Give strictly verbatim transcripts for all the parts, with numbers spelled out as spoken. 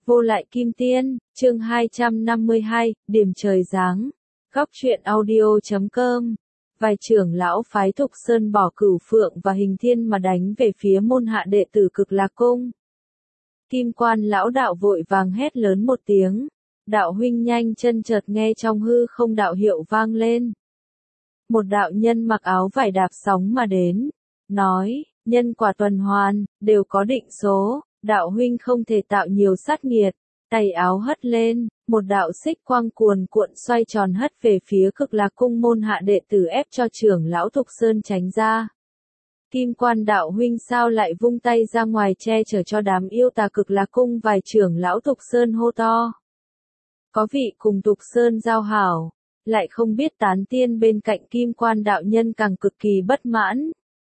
Vô lại kim tiên, chương hai trăm năm mươi hai, điểm trời giáng. Góc truyện audio chấm com. Vài trưởng lão phái Thục Sơn bỏ Cửu Phượng và Hình Thiên mà đánh về phía môn hạ đệ tử Cực Lạc Cung. Kim Quan lão đạo vội vàng hét lớn một tiếng. Đạo huynh nhanh chân, chợt nghe trong hư không đạo hiệu vang lên. Một đạo nhân mặc áo vải đạp sóng mà đến, nói, nhân quả tuần hoàn, đều có định số. Đạo huynh không thể tạo nhiều sát nghiệt. Tay áo hất lên, một đạo xích quang cuồn cuộn xoay tròn hất về phía Cực Lạc Cung môn hạ đệ tử, ép cho trưởng lão Thục Sơn tránh ra. Kim Quan đạo huynh sao lại vung tay ra ngoài che chở cho đám yêu tà Cực Lạc Cung? Vài trưởng lão Thục Sơn hô to. Có vị cùng Thục Sơn giao hảo, lại không biết tán tiên bên cạnh Kim Quan đạo nhân càng cực kỳ bất mãn.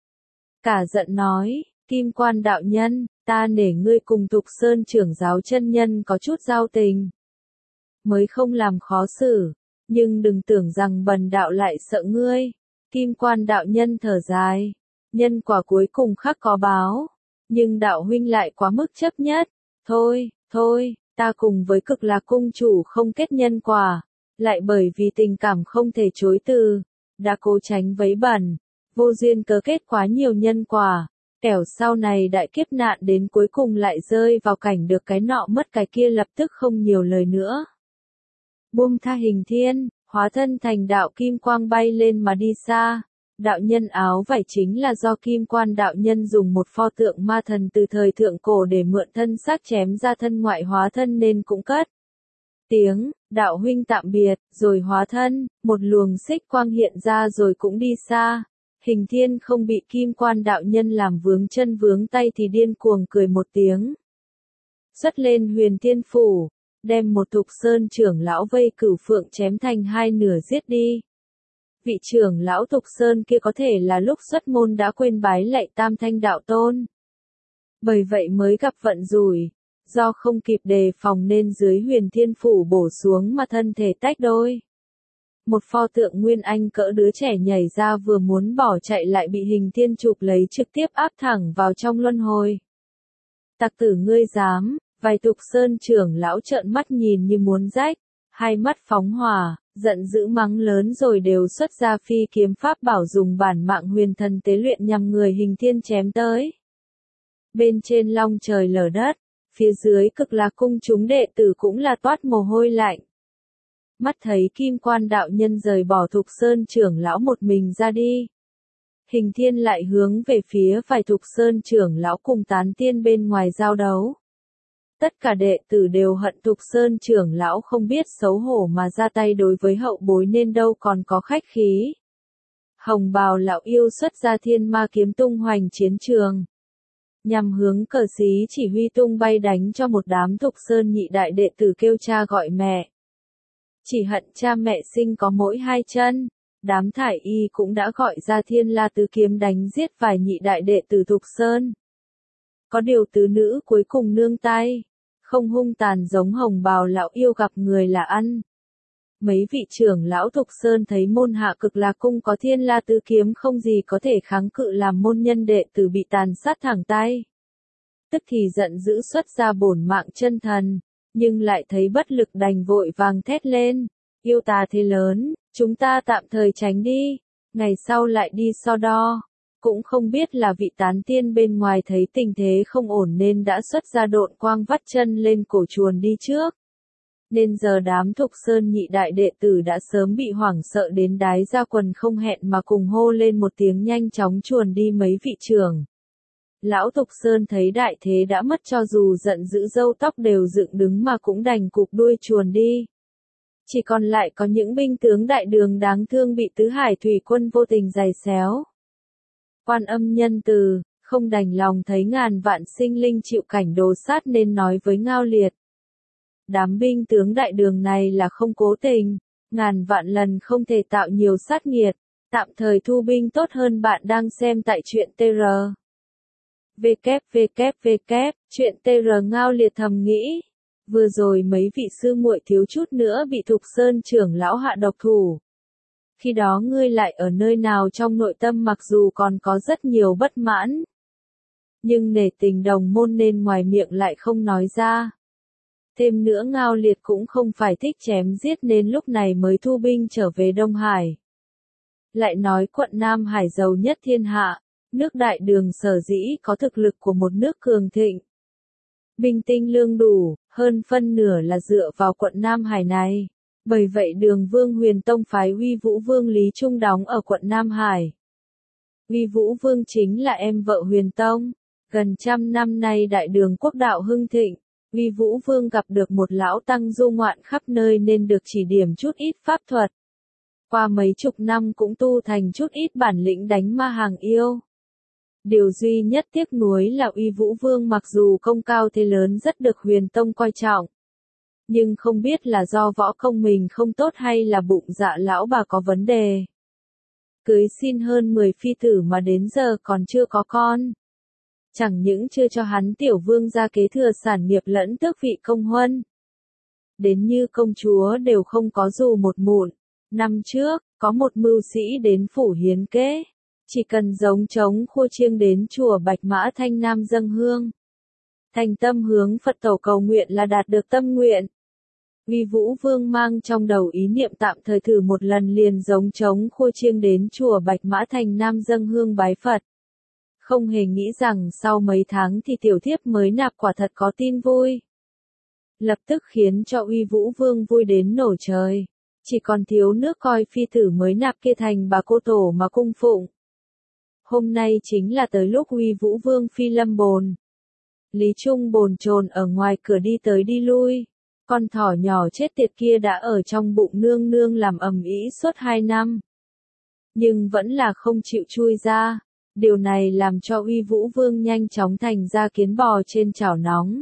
Cả giận nói, Kim Quan đạo nhân, ta nể ngươi cùng Thục Sơn trưởng giáo chân nhân có chút giao tình, mới không làm khó xử, nhưng đừng tưởng rằng bần đạo lại sợ ngươi. Kim Quan đạo nhân thở dài, nhân quả cuối cùng khắc có báo, nhưng đạo huynh lại quá mức chấp nhất. Thôi, thôi, ta cùng với Cực Lạc Cung chủ không kết nhân quả, lại bởi vì tình cảm không thể chối từ, đã cố tránh vấy bẩn, vô duyên cớ kết quá nhiều nhân quả. Kẻo sau này đại kiếp nạn đến cuối cùng lại rơi vào cảnh được cái nọ mất cái kia, lập tức không nhiều lời nữa. Buông tha Hình Thiên, hóa thân thành đạo kim quang bay lên mà đi xa. Đạo nhân áo vải chính là do Kim Quan đạo nhân dùng một pho tượng ma thần từ thời thượng cổ để mượn thân xác chém ra thân ngoại hóa thân nên cũng cất tiếng, đạo huynh tạm biệt, rồi hóa thân, một luồng xích quang hiện ra rồi cũng đi xa. Hình Thiên không bị Kim Quan đạo nhân làm vướng chân vướng tay thì điên cuồng cười một tiếng. Xuất lên Huyền Thiên Phủ, đem một Thục Sơn trưởng lão vây Cửu Phượng chém thành hai nửa giết đi. Vị trưởng lão Thục Sơn kia có thể là lúc xuất môn đã quên bái lạy Tam Thanh đạo tôn. Bởi vậy mới gặp vận rủi, do không kịp đề phòng nên dưới Huyền Thiên Phủ bổ xuống mà thân thể tách đôi. Một pho tượng Nguyên Anh cỡ đứa trẻ nhảy ra, vừa muốn bỏ chạy lại bị Hình Thiên chụp lấy, trực tiếp áp thẳng vào trong luân hồi. Tặc tử ngươi dám! Vài Thục Sơn trưởng lão trợn mắt nhìn như muốn rách, hai mắt phóng hỏa, giận dữ mắng lớn rồi đều xuất ra phi kiếm pháp bảo dùng bản mạng huyền thần tế luyện nhằm người Hình Thiên chém tới. Bên trên long trời lở đất, phía dưới Cực Lạc Cung chúng đệ tử cũng là toát mồ hôi lạnh. Mắt thấy Kim Quan đạo nhân rời bỏ Thục Sơn trưởng lão một mình ra đi, Hình Thiên lại hướng về phía vài Thục Sơn trưởng lão cùng tán tiên bên ngoài giao đấu. Tất cả đệ tử đều hận Thục Sơn trưởng lão không biết xấu hổ mà ra tay đối với hậu bối nên đâu còn có khách khí. Hồng bào lão yêu xuất ra thiên ma kiếm tung hoành chiến trường, nhằm hướng cờ xí chỉ huy tung bay đánh cho một đám Thục Sơn nhị đại đệ tử kêu cha gọi mẹ. Chỉ hận cha mẹ sinh có mỗi hai chân, đám thải y cũng đã gọi ra thiên la tứ kiếm đánh giết vài nhị đại đệ tử Thục Sơn. Có điều tứ nữ cuối cùng nương tay, không hung tàn giống hồng bào lão yêu gặp người là ăn. Mấy vị trưởng lão Thục Sơn thấy môn hạ Cực Lạc Cung có thiên la tứ kiếm không gì có thể kháng cự, làm môn nhân đệ tử bị tàn sát thẳng tay. Tức thì giận dữ xuất ra bổn mạng chân thần, nhưng lại thấy bất lực đành vội vàng thét lên, yêu tà thế lớn, chúng ta tạm thời tránh đi, ngày sau lại đi so đo. Cũng không biết là vị tán tiên bên ngoài thấy tình thế không ổn nên đã xuất ra độn quang vắt chân lên cổ chuồn đi trước. Nên giờ đám Thục Sơn nhị đại đệ tử đã sớm bị hoảng sợ đến đái ra quần, không hẹn mà cùng hô lên một tiếng nhanh chóng chuồn đi mấy vị trưởng. Lão Thục Sơn thấy đại thế đã mất, cho dù giận dữ râu tóc đều dựng đứng mà cũng đành cụp đuôi chuồn đi. Chỉ còn lại có những binh tướng đại đường đáng thương bị tứ hải thủy quân vô tình giày xéo. Quan Âm nhân từ, không đành lòng thấy ngàn vạn sinh linh chịu cảnh đồ sát nên nói với Ngao Liệt. Đám binh tướng đại đường này là không cố tình, ngàn vạn lần không thể tạo nhiều sát nghiệt, tạm thời thu binh tốt hơn. Bạn đang xem tại truyện tê rờ. vê kép vê kép vê kép, truyện tê rờ. Ngao Liệt thầm nghĩ, vừa rồi mấy vị sư muội thiếu chút nữa bị Thục Sơn trưởng lão hạ độc thủ. Khi đó ngươi lại ở nơi nào? Trong nội tâm mặc dù còn có rất nhiều bất mãn, nhưng nể tình đồng môn nên ngoài miệng lại không nói ra. Thêm nữa Ngao Liệt cũng không phải thích chém giết nên lúc này mới thu binh trở về Đông Hải. Lại nói quận Nam Hải giàu nhất thiên hạ, nước Đại Đường sở dĩ có thực lực của một nước cường thịnh. Binh tinh lương đủ, hơn phân nửa là dựa vào quận Nam Hải này. Bởi vậy Đường Vương Huyền Tông phái Uy Vũ Vương Lý Trung đóng ở quận Nam Hải. Uy Vũ Vương chính là em vợ Huyền Tông. Gần trăm năm nay Đại Đường quốc đạo hưng thịnh, Uy Vũ Vương gặp được một lão tăng du ngoạn khắp nơi nên được chỉ điểm chút ít pháp thuật. Qua mấy chục năm cũng tu thành chút ít bản lĩnh đánh ma hàng yêu. Điều duy nhất tiếc nuối là Uy Vũ Vương mặc dù công cao thế lớn rất được Huyền Tông coi trọng. Nhưng không biết là do võ công mình không tốt hay là bụng dạ lão bà có vấn đề. Cưới xin hơn mười phi tử mà đến giờ còn chưa có con. Chẳng những chưa cho hắn tiểu vương ra kế thừa sản nghiệp lẫn tước vị công huân. Đến như công chúa đều không có dù một mụn. Năm trước, có một mưu sĩ đến phủ hiến kế. Chỉ cần giống trống khua chiêng đến chùa Bạch Mã Thanh Nam dâng hương. Thành tâm hướng Phật tổ cầu nguyện là đạt được tâm nguyện. Uy Vũ Vương mang trong đầu ý niệm tạm thời thử một lần liền giống trống khua chiêng đến chùa Bạch Mã Thành Nam dâng hương bái Phật. Không hề nghĩ rằng sau mấy tháng thì tiểu thiếp mới nạp quả thật có tin vui. Lập tức khiến cho Uy Vũ Vương vui đến nổ trời. Chỉ còn thiếu nước coi phi tử mới nạp kia thành bà cô tổ mà cung phụng. Hôm nay chính là tới lúc Uy Vũ Vương phi lâm bồn. Lý Trung bồn chồn ở ngoài cửa đi tới đi lui. Con thỏ nhỏ chết tiệt kia đã ở trong bụng nương nương làm ầm ĩ suốt hai năm. Nhưng vẫn là không chịu chui ra. Điều này làm cho Uy Vũ Vương nhanh chóng thành ra kiến bò trên chảo nóng.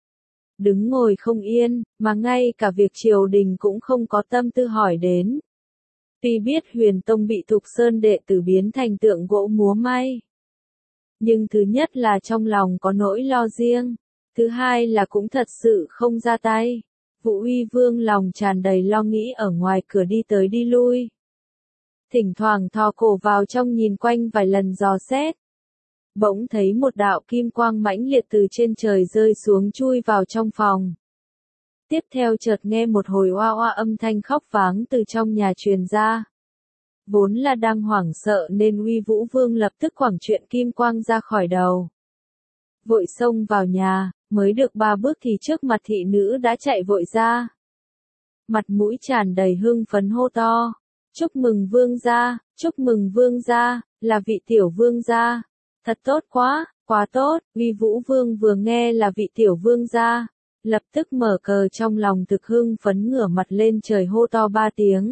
Đứng ngồi không yên, mà ngay cả việc triều đình cũng không có tâm tư hỏi đến. Tuy biết Huyền Tông bị Thục Sơn đệ tử biến thành tượng gỗ múa may. Nhưng thứ nhất là trong lòng có nỗi lo riêng. Thứ hai là cũng thật sự không ra tay. Vũ Uy Vương lòng tràn đầy lo nghĩ ở ngoài cửa đi tới đi lui. Thỉnh thoảng thò cổ vào trong nhìn quanh vài lần dò xét. Bỗng thấy một đạo kim quang mãnh liệt từ trên trời rơi xuống chui vào trong phòng. Tiếp theo chợt nghe một hồi oa oa âm thanh khóc váng từ trong nhà truyền ra. Vốn là đang hoảng sợ nên Uy Vũ Vương lập tức quẳng chuyện kim quang ra khỏi đầu. Vội xông vào nhà, mới được ba bước thì trước mặt thị nữ đã chạy vội ra. Mặt mũi tràn đầy hưng phấn hô to. Chúc mừng vương gia, chúc mừng vương gia, là vị tiểu vương gia. Thật tốt quá, quá tốt. Uy Vũ Vương vừa nghe là vị tiểu vương gia, lập tức mở cờ trong lòng thực hưng phấn ngửa mặt lên trời hô to ba tiếng.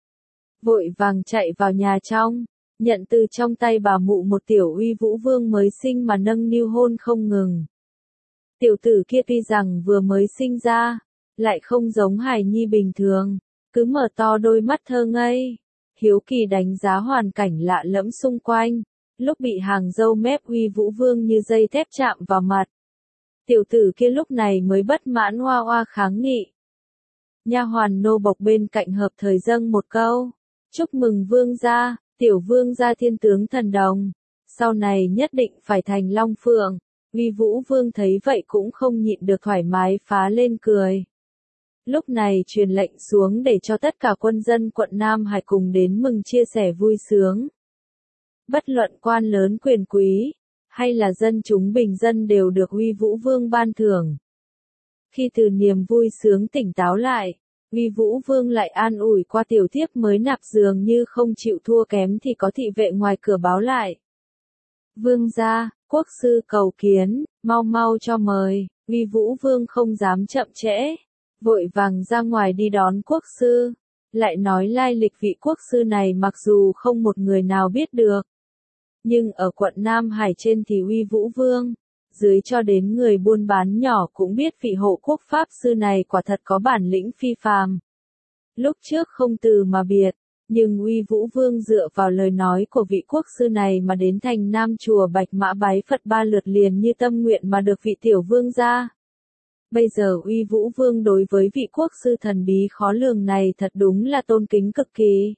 Vội vàng chạy vào nhà trong, nhận từ trong tay bà mụ một tiểu Uy Vũ Vương mới sinh mà nâng niu hôn không ngừng. Tiểu tử kia tuy rằng vừa mới sinh ra, lại không giống hài nhi bình thường, cứ mở to đôi mắt thơ ngây, hiếu kỳ đánh giá hoàn cảnh lạ lẫm xung quanh, lúc bị hàng dâu mép Uy Vũ Vương như dây thép chạm vào mặt. Tiểu tử kia lúc này mới bất mãn oa oa kháng nghị. Nha hoàn nô bộc bên cạnh hợp thời dâng một câu, chúc mừng vương gia, tiểu vương gia thiên tướng thần đồng, sau này nhất định phải thành long phượng. Uy Vũ Vương thấy vậy cũng không nhịn được thoải mái phá lên cười. Lúc này truyền lệnh xuống để cho tất cả quân dân quận Nam Hải cùng đến mừng chia sẻ vui sướng. Bất luận quan lớn quyền quý, hay là dân chúng bình dân đều được Uy Vũ Vương ban thưởng. Khi từ niềm vui sướng tỉnh táo lại, Uy Vũ Vương lại an ủi qua tiểu thiếp mới nạp dường như không chịu thua kém thì có thị vệ ngoài cửa báo lại. Vương gia, quốc sư cầu kiến, mau mau cho mời. Uy Vũ Vương không dám chậm trễ, vội vàng ra ngoài đi đón quốc sư. Lại nói lai lịch vị quốc sư này mặc dù không một người nào biết được. Nhưng ở quận Nam Hải trên thì Uy Vũ Vương, dưới cho đến người buôn bán nhỏ cũng biết vị hộ quốc pháp sư này quả thật có bản lĩnh phi phàm. Lúc trước không từ mà biệt, nhưng Uy Vũ Vương dựa vào lời nói của vị quốc sư này mà đến thành Nam chùa Bạch Mã bái Phật ba lượt liền như tâm nguyện mà được vị tiểu vương gia. Bây giờ Uy Vũ Vương đối với vị quốc sư thần bí khó lường này thật đúng là tôn kính cực kỳ.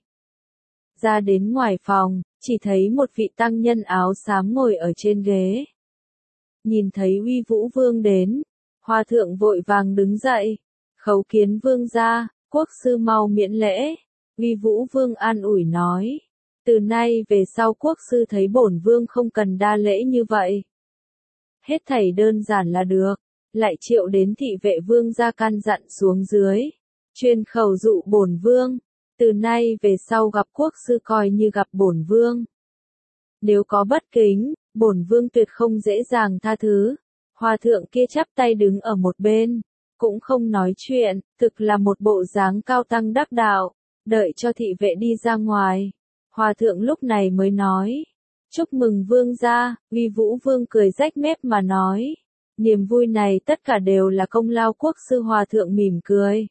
Ra đến ngoài phòng, chỉ thấy một vị tăng nhân áo xám ngồi ở trên ghế. Nhìn thấy Uy Vũ Vương đến, Hòa thượng vội vàng đứng dậy, khấu kiến vương gia, quốc sư mau miễn lễ. Uy Vũ Vương an ủi nói, từ nay về sau quốc sư thấy bổn vương không cần đa lễ như vậy. Hết thảy đơn giản là được, lại triệu đến thị vệ vương gia căn dặn xuống dưới, chuyên khẩu dụ bổn vương, từ nay về sau gặp quốc sư coi như gặp bổn vương. Nếu có bất kính, bổn vương tuyệt không dễ dàng tha thứ. Hòa thượng kia chắp tay đứng ở một bên, cũng không nói chuyện, thực là một bộ dáng cao tăng đắc đạo. Đợi cho thị vệ đi ra ngoài, hòa thượng lúc này mới nói, chúc mừng vương gia. Uy Vũ Vương cười rách mép mà nói, niềm vui này tất cả đều là công lao quốc sư. Hòa thượng mỉm cười,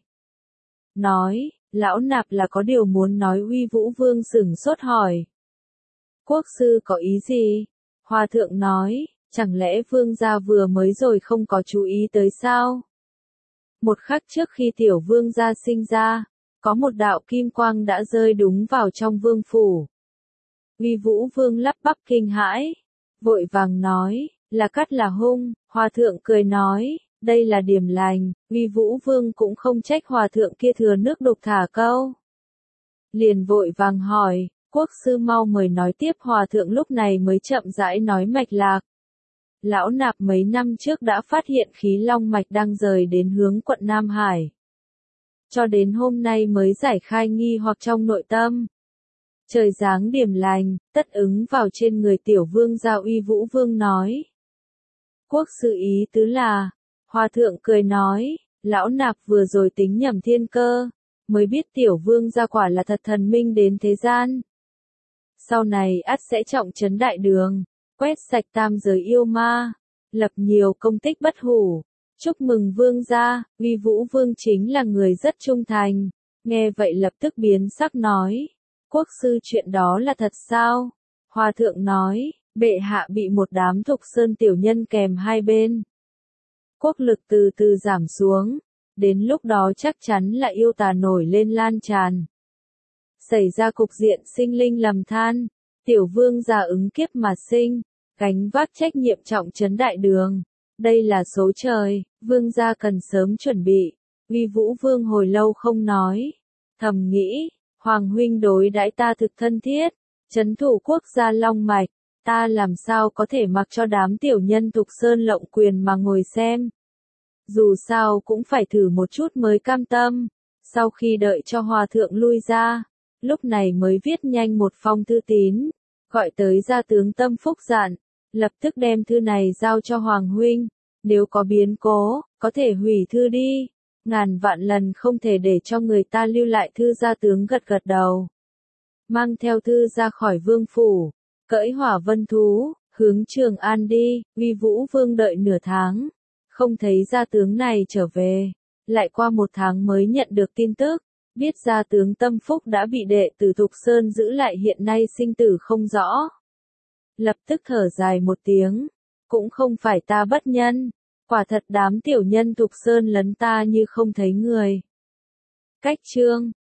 nói, lão nạp là có điều muốn nói. Uy Vũ Vương sửng sốt hỏi, quốc sư có ý gì? Hòa thượng nói, chẳng lẽ vương gia vừa mới rồi không có chú ý tới sao? Một khắc trước khi tiểu vương gia sinh ra, có một đạo kim quang đã rơi đúng vào trong vương phủ. Uy Vũ Vương lắp bắp kinh hãi, vội vàng nói, là cắt là hung. Hòa thượng cười nói, đây là điểm lành. Uy Vũ Vương cũng không trách hòa thượng kia thừa nước đục thả câu. Liền vội vàng hỏi, quốc sư mau mời nói tiếp. Hòa thượng lúc này mới chậm rãi nói mạch lạc. Lão nạp mấy năm trước đã phát hiện khí long mạch đang rời đến hướng quận Nam Hải. Cho đến hôm nay mới giải khai nghi hoặc trong nội tâm. Trời giáng điểm lành, tất ứng vào trên người tiểu vương gia. Uy Vũ Vương nói. Quốc sư ý tứ là, hòa thượng cười nói, lão nạp vừa rồi tính nhầm thiên cơ, mới biết tiểu vương gia quả là thật thần minh đến thế gian. Sau này ắt sẽ trọng trấn đại đường, quét sạch tam giới yêu ma, lập nhiều công tích bất hủ. Chúc mừng vương gia. Uy Vũ Vương chính là người rất trung thành, nghe vậy lập tức biến sắc nói, quốc sư chuyện đó là thật sao? Hòa thượng nói, bệ hạ bị một đám thục sơn tiểu nhân kèm hai bên. Quốc lực từ từ giảm xuống, đến lúc đó chắc chắn là yêu tà nổi lên lan tràn. Xảy ra cục diện sinh linh lầm than, tiểu vương gia ứng kiếp mà sinh, gánh vác trách nhiệm trọng trấn đại đường. Đây là số trời, vương gia cần sớm chuẩn bị. Uy Vũ Vương hồi lâu không nói, thầm nghĩ, hoàng huynh đối đãi ta thực thân thiết, trấn thủ quốc gia long mạch, ta làm sao có thể mặc cho đám tiểu nhân thục sơn lộng quyền mà ngồi xem. Dù sao cũng phải thử một chút mới cam tâm. Sau khi đợi cho hòa thượng lui ra, lúc này mới viết nhanh một phong thư tín, gọi tới gia tướng Tâm Phúc dặn, lập tức đem thư này giao cho hoàng huynh, nếu có biến cố, có thể hủy thư đi, ngàn vạn lần không thể để cho người ta lưu lại thư. Gia tướng gật gật đầu, mang theo thư ra khỏi vương phủ, cưỡi hỏa vân thú, hướng Trường An đi. Uy Vũ Vương đợi nửa tháng, không thấy gia tướng này trở về, lại qua một tháng mới nhận được tin tức, biết gia tướng Tâm Phúc đã bị đệ tử Thục Sơn giữ lại, hiện nay sinh tử không rõ. Lập tức thở dài một tiếng, cũng không phải ta bất nhân, quả thật đám tiểu nhân Thục Sơn lấn ta như không thấy người. Cách chương